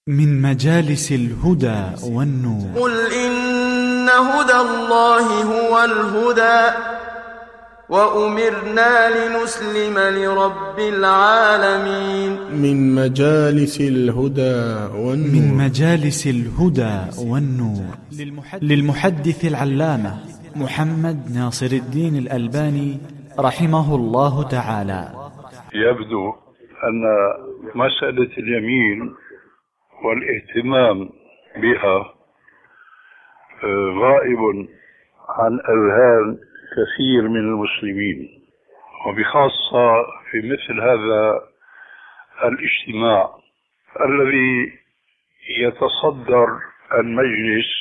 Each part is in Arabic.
من مجالس الهدى والنور. قل إن هدى الله هو الهدى وأمرنا لنسلم لرب العالمين. من مجالس الهدى والنور. من مجالس الهدى والنور للمحدث العلامة محمد ناصر الدين الألباني رحمه الله تعالى. يبدو أن مسألة اليمين والاهتمام بها غائب عن أذهان كثير من المسلمين، وبخاصة في مثل هذا الاجتماع الذي يتصدر المجلس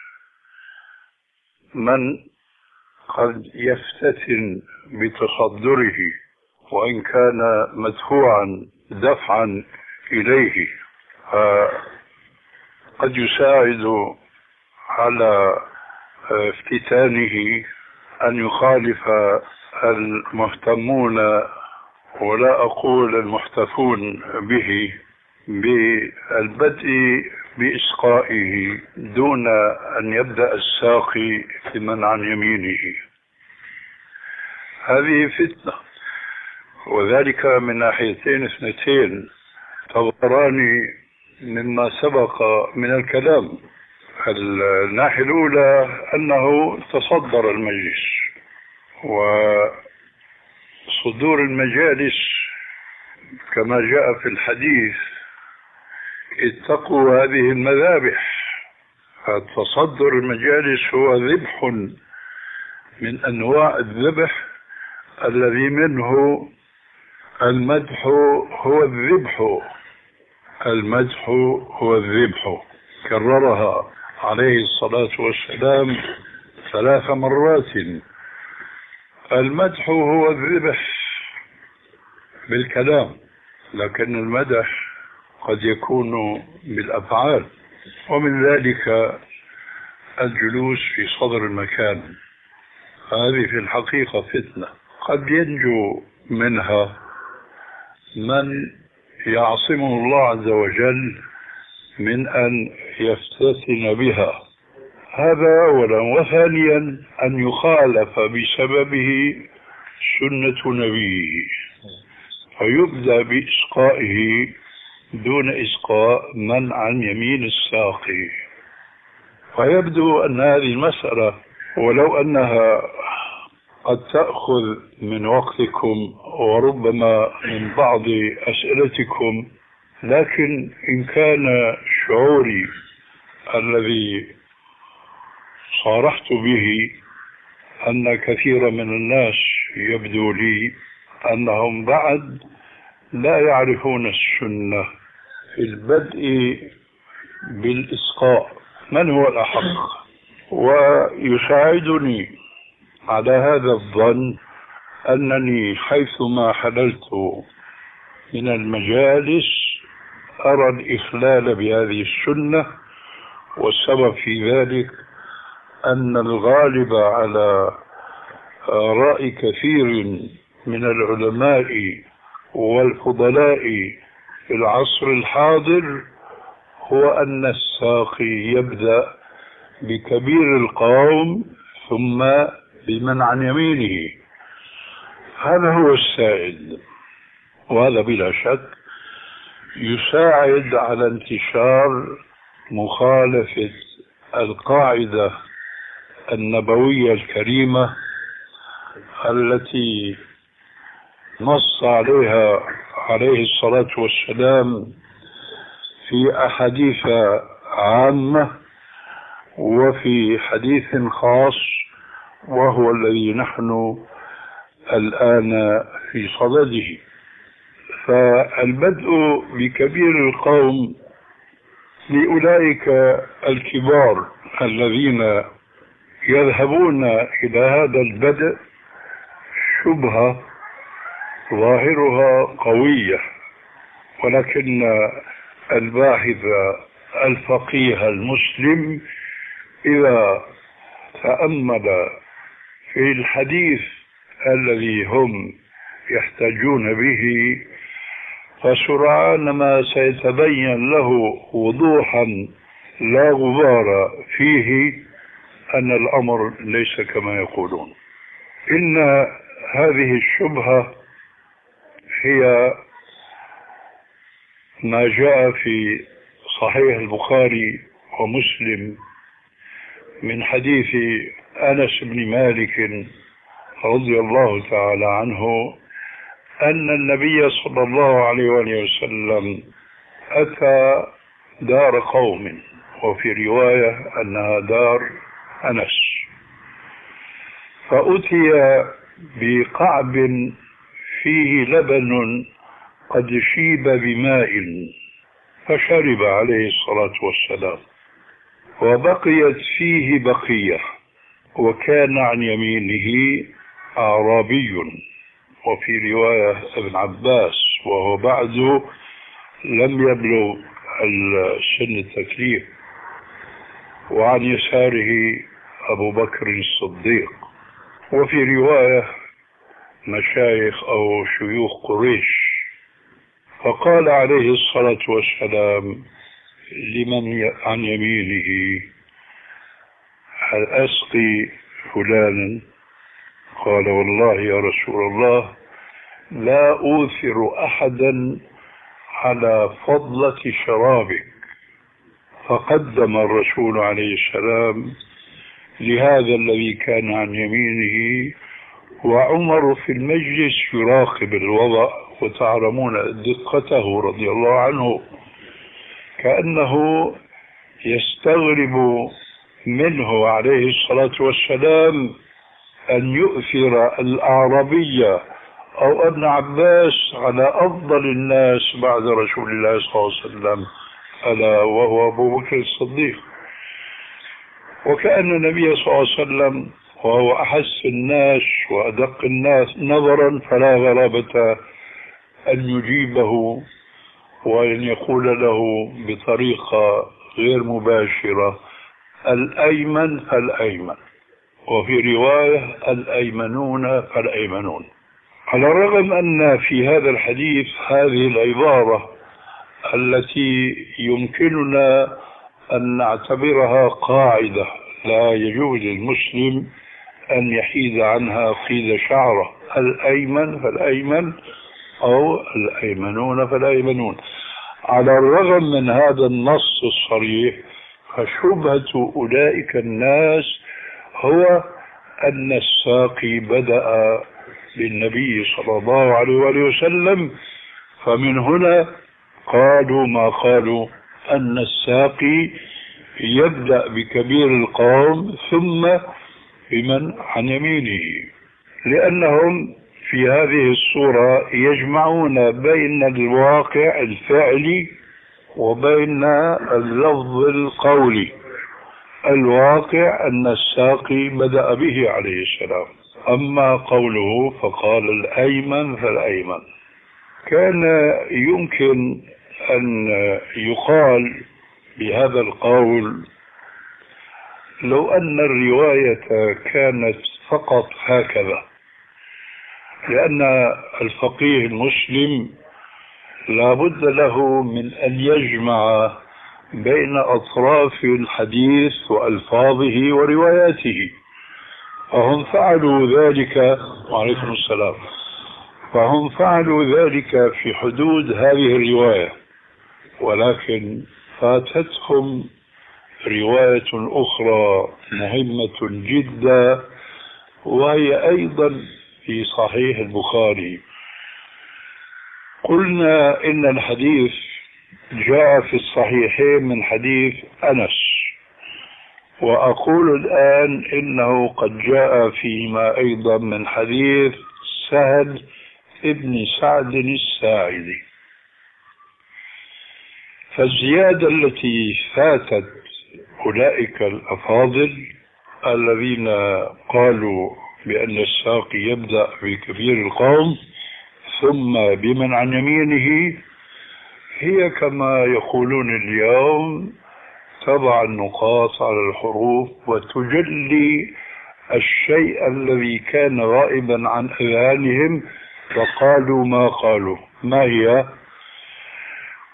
من قد يفتتن بتصدره وإن كان مدفوعا دفعا إليه، قد يساعد على افتتانه أن يخالف المهتمون ولا أقول المحتفون به بالبدء بإسقائه دون أن يبدأ الساقي لمن عن يمينه. هذه فتنة، وذلك من ناحيتين اثنتين تظهران مما سبق من الكلام. الناحية الأولى أنه تصدر المجلس، وصدور المجالس كما جاء في الحديث اتقوا هذه المذابح. فتصدر المجالس هو ذبح من أنواع الذبح الذي منه المدح هو الذبح. المدح هو الذبح، كررها عليه الصلاة والسلام 3 مرات. المدح هو الذبح بالكلام، لكن المدح قد يكون بالأفعال، ومن ذلك الجلوس في صدر المكان. هذه في الحقيقة فتنة قد ينجو منها من يعصمه الله عز وجل من أن يفتتن بها. هذا أولا، وثانيا أن يخالف بسببه سنة نبيه فيبدأ بإسقائه دون إسقاء من عن يمين الساقي. فيبدو أن هذه المسألة ولو أنها قد تأخذ من وقتكم وربما من بعض أسئلتكم، لكن إن كان شعوري الذي صارحت به أن كثير من الناس يبدو لي أنهم بعد لا يعرفون السنة في البدء بالإسقاء من هو الأحق، ويساعدني على هذا الظن أنني حيثما حللت من المجالس أرى الإخلال بهذه السنة. والسبب في ذلك أن الغالب على رأي كثير من العلماء والفضلاء في العصر الحاضر هو أن الساقي يبدأ بكبير القوم ثم بمن عن يمينه. هذا هو السائد، وهذا بلا شك يساعد على انتشار مخالفة القاعدة النبوية الكريمة التي نص عليها عليه الصلاة والسلام في أحاديث عامة وفي حديث خاص، وهو الذي نحن الآن في صدده. فالبدء بكبير القوم لأولئك الكبار الذين يذهبون إلى هذا البدء شبهة ظاهرها قوية، ولكن الباحث الفقيه المسلم إذا تأمل في الحديث الذي هم يحتاجون به فسرعان ما سيتبين له وضوحا لا غبار فيه أن الأمر ليس كما يقولون. إن هذه الشبهة هي ما جاء في صحيح البخاري ومسلم من حديث أنس بن مالك رضي الله تعالى عنه أن النبي صلى الله عليه وسلم أتى دار قوم، وفي رواية أنها دار أنس، فأتي بقعب فيه لبن قد شيب بماء، فشرب عليه الصلاة والسلام، وبقيت فيه بقية، وكان عن يمينه أعرابي، وفي رواية ابن عباس وهو بعده لم يبلغ سن التكليف، وعن يساره أبو بكر الصديق، وفي رواية مشايخ أو شيوخ قريش. فقال عليه الصلاة والسلام لمن عن يمينه: هل أسقي فلانا؟ قال: والله يا رسول الله لا أوثر أحدا على فضلة شرابك. فقدم الرسول عليه السلام لهذا الذي كان عن يمينه، وعمر في المجلس يراقب الوضع، وتعلمون دقته رضي الله عنه، كأنه يستغرب منه عليه الصلاة والسلام أن يؤثر الأعرابية أو ابن عباس على أفضل الناس بعد رسول الله صلى الله عليه وسلم، ألا وهو أبو بكر الصديق. وكأن النبي صلى الله عليه وسلم وهو أحس الناس وأدق الناس نظرا، فلا غرابة أن يجيبه وأن يقول له بطريقة غير مباشرة: الأيمن فالأيمن، وفي رواية الأيمنون فالأيمنون. على الرغم أن في هذا الحديث هذه العبارة التي يمكننا أن نعتبرها قاعدة لا يجوز للمسلم أن يحيد عنها قيد شعره: الأيمن فالأيمن أو الأيمنون فالأيمنون. على الرغم من هذا النص الصريح، فشبهة أولئك الناس هو أن الساقي بدأ بالنبي صلى الله عليه وسلم، فمن هنا قالوا ما قالوا أن الساقي يبدأ بكبير القوم ثم بمن عن يمينه، لأنهم في هذه الصورة يجمعون بين الواقع الفعلي وبين اللفظ القولي. الواقع أن الساقي بدأ به عليه السلام، أما قوله فقال الأيمن فالأيمن. كان يمكن أن يقال بهذا القول لو أن الرواية كانت فقط هكذا، لأن الفقيه المسلم لا بد له من أن يجمع بين أطراف الحديث وألفاظه ورواياته، فهم فعلوا ذلك. وعليكم السلام. فهم فعلوا ذلك في حدود هذه الرواية، ولكن فاتتهم رواية أخرى مهمة جدا، وهي أيضا في صحيح البخاري. قلنا إن الحديث جاء في الصحيحين من حديث أنس، وأقول الآن إنه قد جاء فيما أيضا من حديث سهل ابن سعد الساعدي. فالزيادة التي فاتت أولئك الأفاضل الذين قالوا بأن الساقي يبدأ بكبير القوم ثم بمن عن يمينه، هي كما يقولون اليوم تضع النقاط على الحروف وتجلي الشيء الذي كان غائبا عن أذهانهم، فقالوا ما قالوا. ما هي؟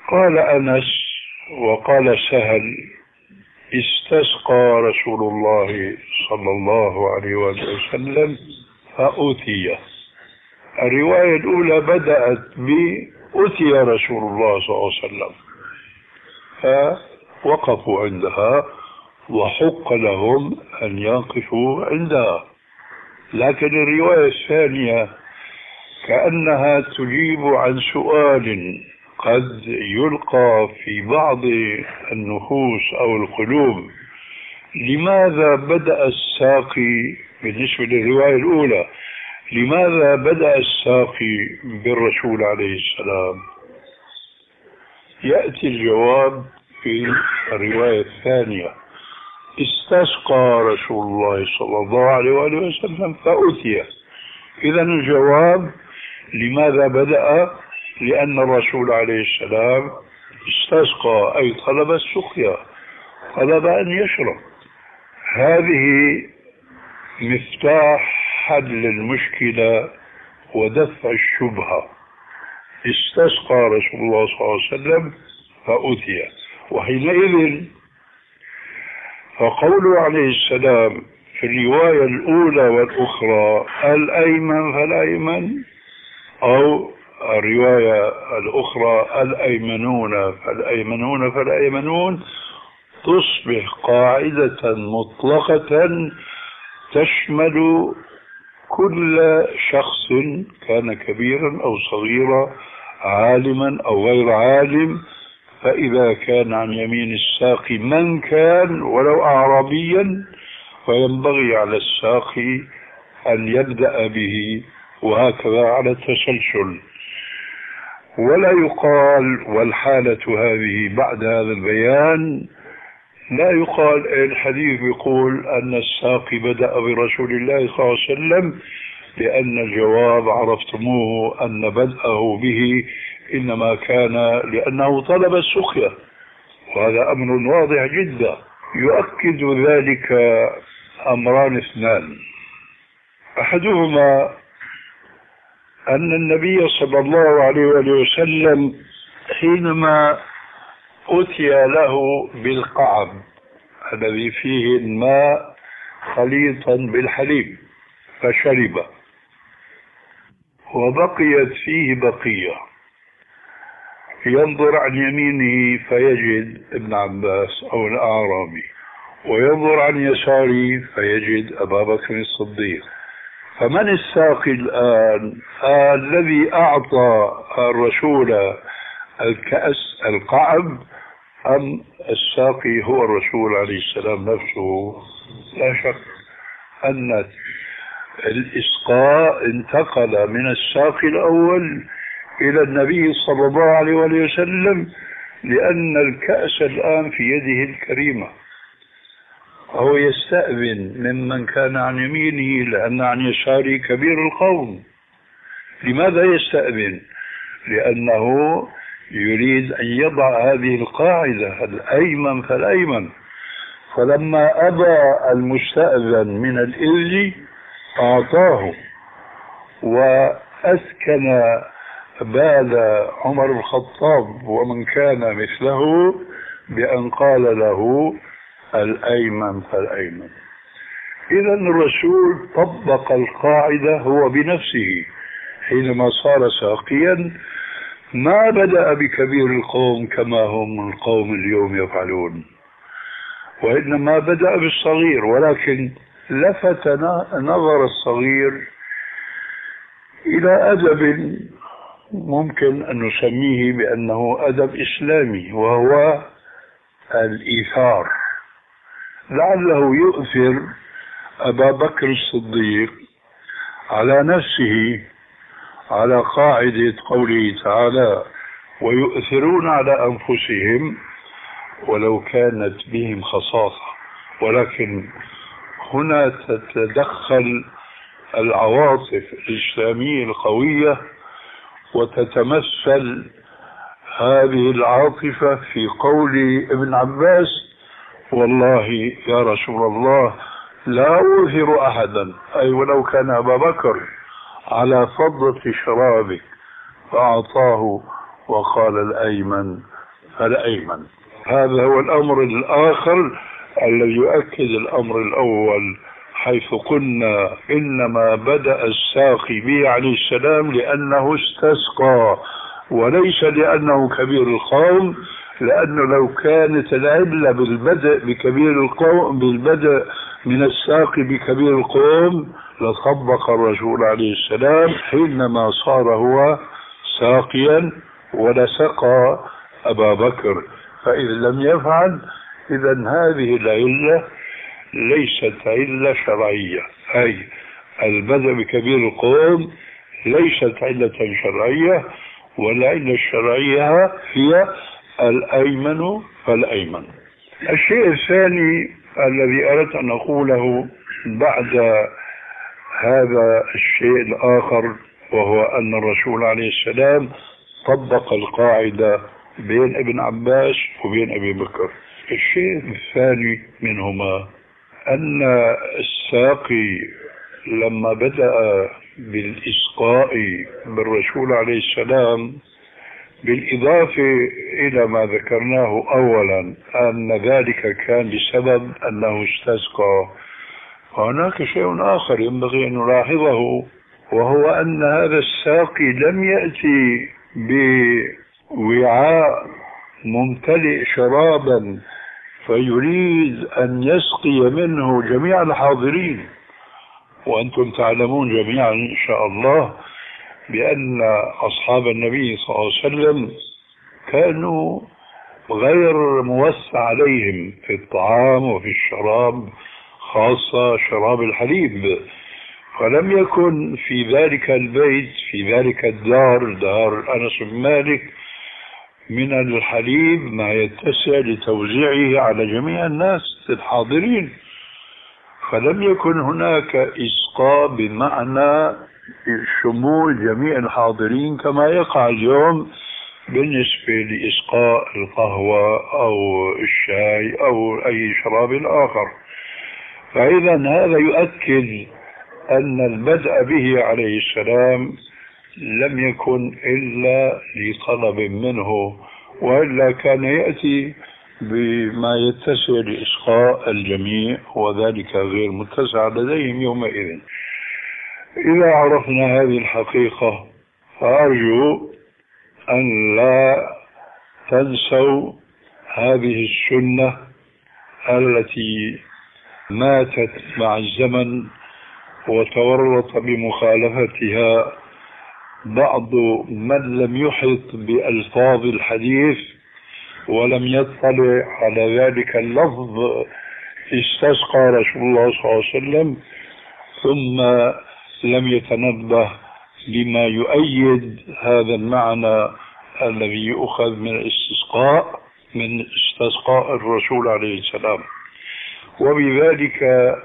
قال أنس وقال سهل: استسقى رسول الله صلى الله عليه وسلم فأتي. الرواية الأولى بدأت بأتي رسول الله صلى الله عليه وسلم، فوقفوا عندها وحق لهم أن يقفوا عندها. لكن الرواية الثانية كأنها تجيب عن سؤال قد يلقى في بعض النفوس أو القلوب: لماذا بدأ الساقي بالنسبة للرواية الأولى، لماذا بدأ الساقي بالرسول عليه السلام؟ يأتي الجواب في الرواية الثانية: استسقى رسول الله صلى الله عليه وآله وسلم فأتي. إذن الجواب: لماذا بدأ؟ لأن الرسول عليه السلام استسقى، أي طلب السقيا، طلب أن يشرب. هذه مفتاح حل المشكلة ودفع الشبهة. استسقى رسول الله صلى الله عليه وسلم فأتي، وحينئذ فقوله عليه السلام في الرواية الأولى والأخرى الأيمن فالأيمن، أو الرواية الأخرى الأيمنون فالأيمنون فالأيمنون، تصبح قاعدة مطلقة تشمل كل شخص كان كبيرا أو صغيرا، عالما أو غير عالم. فإذا كان عن يمين الساقي من كان ولو أعرابيا، فينبغي على الساقي أن يبدأ به، وهكذا على التسلسل. ولا يقال والحالة هذه بعد هذا البيان، لا يقال الحديث يقول أن الساقي بدأ برسول الله صلى الله عليه وسلم، لأن الجواب عرفتموه أن بدأه به إنما كان لأنه طلب السقيا، وهذا أمر واضح جدا. يؤكد ذلك أمران اثنان: أحدهما أن النبي صلى الله عليه وسلم حينما أتي له بالقعب الذي فيه الماء خليطا بالحليب فشرب، وبقيت فيه بقية، ينظر عن يمينه فيجد ابن عباس أو الأعرابي، وينظر عن يساره فيجد أبا بكر الصديق. فمن الساقي الآن؟ الذي أعطى الرسول الكأس القعب، أم الساقي هو الرسول عليه السلام نفسه؟ لا شك أن الإسقاء انتقل من الساقي الأول إلى النبي صلى الله عليه وسلم، لأن الكأس الآن في يده الكريمة. هو يستأذن ممن كان عن يمينه، لأن عن يساره كبير القوم. لماذا يستأذن؟ لأنه يريد أن يضع هذه القاعدة: الأيمن فالأيمن. فلما أبى المستأذن من الإذن أعطاه، وأسكن بال عمر بن الخطاب ومن كان مثله بأن قال له: الأيمن فالأيمن. إذا الرسول طبق القاعدة هو بنفسه حينما صار ساقيا، ما بدأ بكبير القوم كما هم القوم اليوم يفعلون، وإنما بدأ بالصغير، ولكن لفت نظر الصغير إلى أدب ممكن أن نسميه بأنه أدب إسلامي، وهو الإيثار. لعله يؤثر أبا بكر الصديق على نفسه على قاعدة قوله تعالى: ويؤثرون على أنفسهم ولو كانت بهم خصاصة. ولكن هنا تتدخل العواطف الإسلامية القوية، وتتمثل هذه العاطفة في قول ابن عباس: والله يا رسول الله لا أؤثر أحدا، أي ولو كان أبا بكر، على فضة شرابك، فأعطاه وقال: الأيمن فالأيمن. هذا هو الأمر الآخر الذي يؤكد الأمر الأول، حيث قلنا إنما بدأ الساقي به عليه السلام لأنه استسقى وليس لأنه كبير القوم، لأنه لو كانت العلة بالبدء بكبير القوم، بالبدء من الساقي بكبير القوم، لطبق الرسول عليه السلام حينما صار هو ساقيا ولسقى أبا بكر. فإذا لم يفعل، إذا هذه العلة ليست علة شرعية، أي البدء بكبير القوم ليست علة شرعية، والعلة الشرعية هي الأيمن فالأيمن. الشيء الثاني الذي أردت أن أقوله بعد هذا الشيء الآخر، وهو أن الرسول عليه السلام طبق القاعدة بين ابن عباس وبين أبي بكر. الشيء الثاني منهما أن الساقي لما بدأ بالإسقاء بالرسول عليه السلام، بالإضافة إلى ما ذكرناه أولا أن ذلك كان بسبب أنه استسقى، وهناك شيء آخر ينبغي أن نلاحظه، وهو أن هذا الساقي لم يأتي بوعاء ممتلئ شرابا فيريد أن يسقي منه جميع الحاضرين. وأنتم تعلمون جميعا إن شاء الله بأن أصحاب النبي صلى الله عليه وسلم كانوا غير موسع عليهم في الطعام وفي الشراب، خاصة شراب الحليب، فلم يكن في ذلك البيت، في ذلك الدار، دار أنس بن مالك، من الحليب ما يتسع لتوزيعه على جميع الناس الحاضرين، فلم يكن هناك إسقاء بمعنى شمول جميع الحاضرين كما يقع اليوم بالنسبة لإسقاء القهوة أو الشاي أو أي شراب آخر. فإذا هذا يؤكد أن البدء به عليه السلام لم يكن إلا لطلب منه، وإلا كان يأتي بما يتسع لإسقاء الجميع، وذلك غير متسع لديهم يومئذ. إذا عرفنا هذه الحقيقة فأرجو أن لا تنسوا هذه السنة التي ماتت مع الزمن وتورط بمخالفتها بعض من لم يحط بألفاظ الحديث ولم يطلع على ذلك اللفظ استسقى رسول الله صلى الله عليه وسلم، ثم لم يتنبه لما يؤيد هذا المعنى الذي يؤخذ من الاستسقاء، من استسقاء الرسول عليه السلام. وبذلك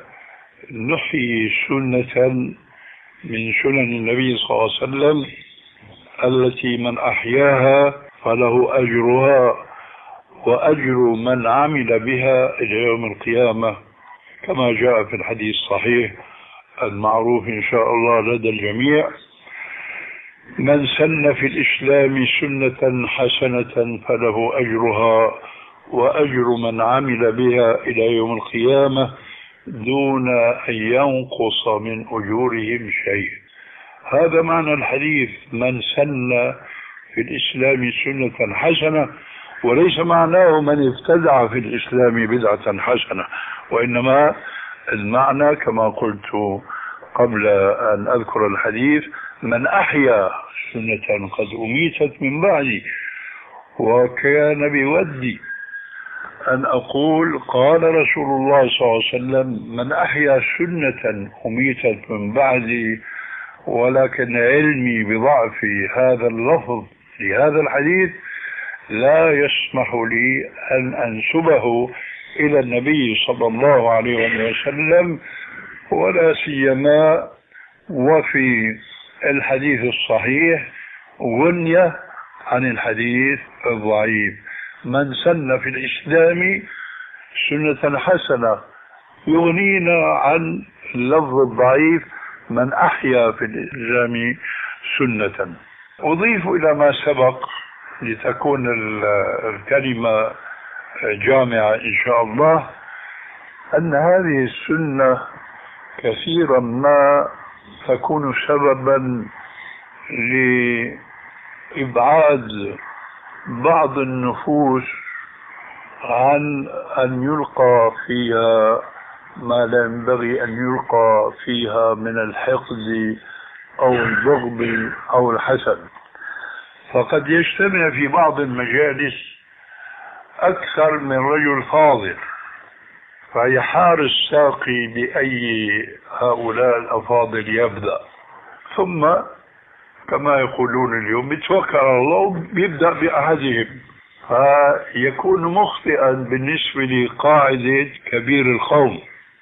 نحيي سنة من سنن النبي صلى الله عليه وسلم التي من أحياها فله أجرها وأجر من عمل بها إلى يوم القيامة، كما جاء في الحديث الصحيح المعروف إن شاء الله لدى الجميع: من سن في الإسلام سنة حسنة فله أجرها وأجر من عمل بها إلى يوم القيامة دون أن ينقص من أجورهم شيء. هذا معنى الحديث: من سن في الإسلام سنة حسنة، وليس معناه من ابتدع في الإسلام بدعة حسنة، وإنما المعنى كما قلت قبل أن أذكر الحديث: من أحيا سنة قد أميتت من بعدي. وكان بودي أن أقول قال رسول الله صلى الله عليه وسلم: من أحيا سنة أميتت من بعدي، ولكن علمي بضعف هذا اللفظ لهذا الحديث لا يسمح لي أن أنسبه إلى النبي صلى الله عليه وسلم، ولا سيما وفي الحديث الصحيح غنية عن الحديث الضعيف. من سن في الإسلام سنة حسنة يغنينا عن اللفظ الضعيف من أحيا في الإسلام سنة. أضيف إلى ما سبق لتكون الكلمة جامعة إن شاء الله، أن هذه السنة كثيرا ما تكون سببا لإبعاد بعض النفوس عن أن يلقى فيها ما لا ينبغي أن يلقى فيها من الحقد أو البغض أو الحسد. فقد يجتمع في بعض المجالس أكثر من رجل فاضل، فيحار الساقي بأي هؤلاء الأفاضل يبدأ، ثم كما يقولون اليوم يتوكل على الله يبدأ بأحدهم، فيكون مخطئا بالنسبة لقاعدة كبير القوم،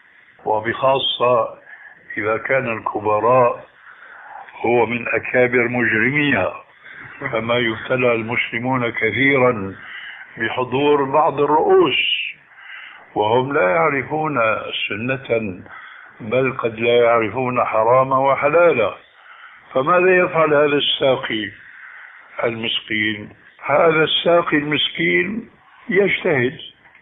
وبخاصة إذا كان الكبراء هو من أكابر مجرميها، كما يبتلى المسلمون كثيرا بحضور بعض الرؤوس وهم لا يعرفون سنة، بل قد لا يعرفون حراما وحلالا. فماذا يفعل هذا الساقي المسكين؟ هذا الساقي المسكين يجتهد،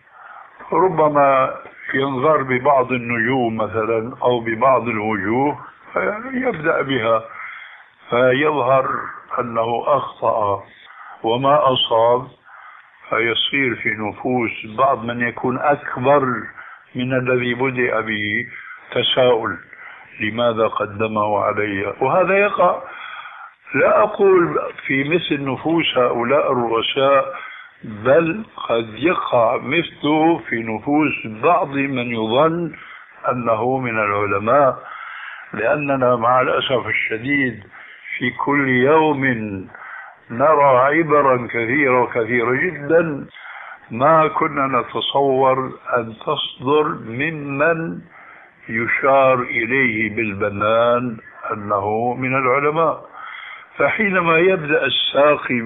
ربما ينظر ببعض النجوم مثلا أو ببعض الوجوه فيبدأ بها، فيظهر أنه أخطأ وما أصاب، فيصير في نفوس بعض من يكون أكبر من الذي بدأ به تساؤل لماذا قدمه علي. وهذا يقع، لا أقول في مثل نفوس هؤلاء الرؤساء، بل قد يقع مثله في نفوس بعض من يظن أنه من العلماء، لأننا مع الأسف الشديد في كل يوم نرى عبرا كثيرة وكثيرة جدا ما كنا نتصور أن تصدر ممن يشار إليه بالبنان أنه من العلماء. فحينما يبدأ الساقي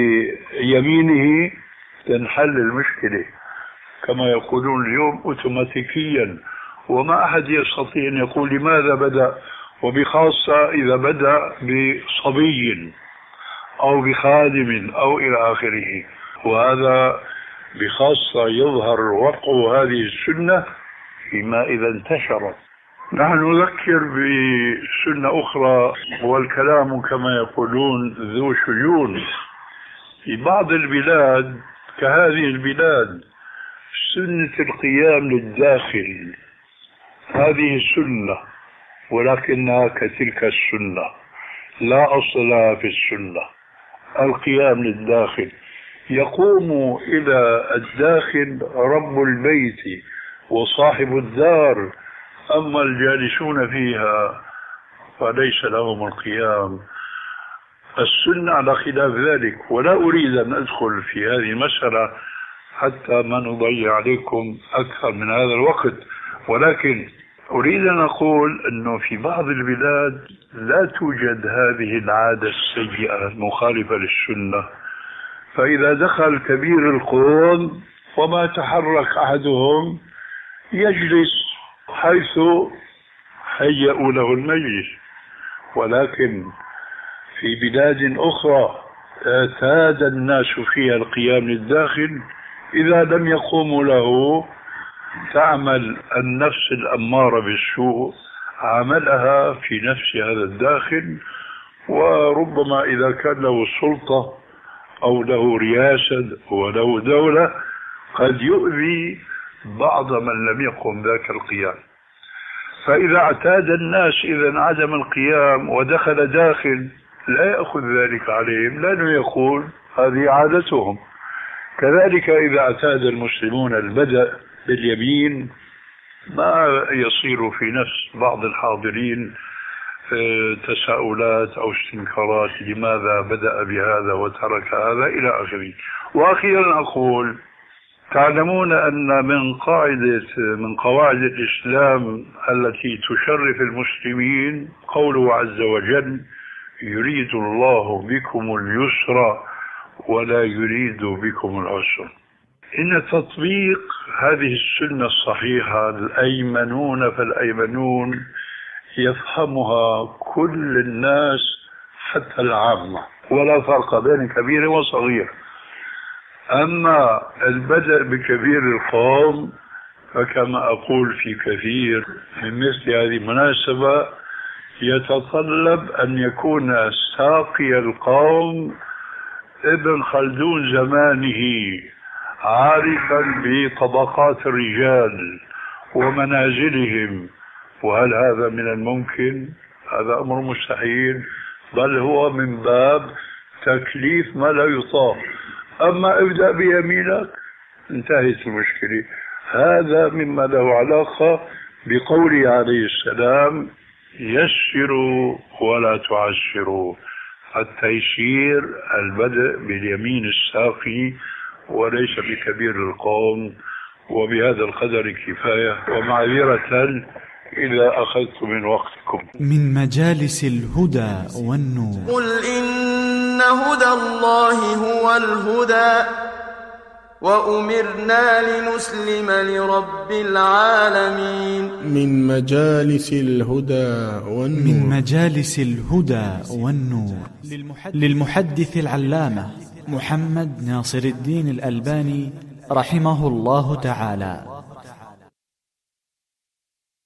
بيمينه تنحل المشكلة كما يقولون اليوم أوتوماتيكيا، وما أحد يستطيع أن يقول لماذا بدأ، وبخاصة إذا بدأ بصبي أو بخادم أو إلى آخره. وهذا بخاصة يظهر وقع هذه السنة فيما إذا انتشرت. نحن نذكر بسنة أخرى، والكلام كما يقولون ذو شجون. في بعض البلاد كهذه البلاد سنة القيام للداخل، هذه السنة ولكنها كتلك السنة لا أصل لها في السنة. القيام للداخل يقوم إلى الداخل رب البيت وصاحب الدار، أما الجالسون فيها فليس لهم القيام. السنة على خلاف ذلك، ولا أريد أن أدخل في هذه المسألة حتى ما نضيع عليكم أكثر من هذا الوقت، ولكن أريد أن أقول أنه في بعض البلاد لا توجد هذه العادة السيئة المخالفة للسنة، فإذا دخل كبير القوم وما تحرك أحدهم يجلس حيث هيئوا له المجلس. ولكن في بلاد أخرى اعتاد الناس فيها القيام للداخل، إذا لم يقوموا له تعمل النفس الأمارة بالسوء عملها في نفس هذا الداخل، وربما إذا كان له سلطة أو له رياسة وله دولة قد يؤذي بعض من لم يقم ذاك القيام. فإذا اعتاد الناس إذا عدم القيام ودخل داخل لا يأخذ ذلك عليهم، لأنه يقول هذه عادتهم. كذلك إذا اعتاد المسلمون البدء باليمين ما يصير في نفس بعض الحاضرين تساؤلات أو استنكارات لماذا بدأ بهذا وترك هذا إلى آخره. وأخيرا أقول، تعلمون أن من قواعد الإسلام التي تشرف المسلمين قوله عز وجل: يريد الله بكم اليسر ولا يريد بكم العسر. إن تطبيق هذه السنة الصحيحة الأيمنون فالأيمنون يفهمها كل الناس حتى العامة، ولا فرق بين كبير وصغير. أما البدء بكبير القوم فكما أقول في كثير من مثل هذه المناسبة يتطلب أن يكون ساقي القوم ابن خلدون زمانه، عارفا بطبقات الرجال ومنازلهم. وهل هذا من الممكن؟ هذا أمر مستحيل، بل هو من باب تكليف ما لا يطاق. أما ابدأ بيمينك انتهت المشكلة. هذا مما له علاقة بقوله عليه السلام: يسروا ولا تعسروا. التيسير البدء باليمين الساقي وليس بكبير القوم. وبهذا القدر كفاية، ومعذرة إذا أخذت من وقتكم. من مجالس الهدى والنور. قل إن هدى الله هو الهدى وأمرنا لنسلم لرب العالمين. من مجالس الهدى والنور. من مجالس الهدى والنور للمحدث العلامة محمد ناصر الدين الألباني رحمه الله تعالى.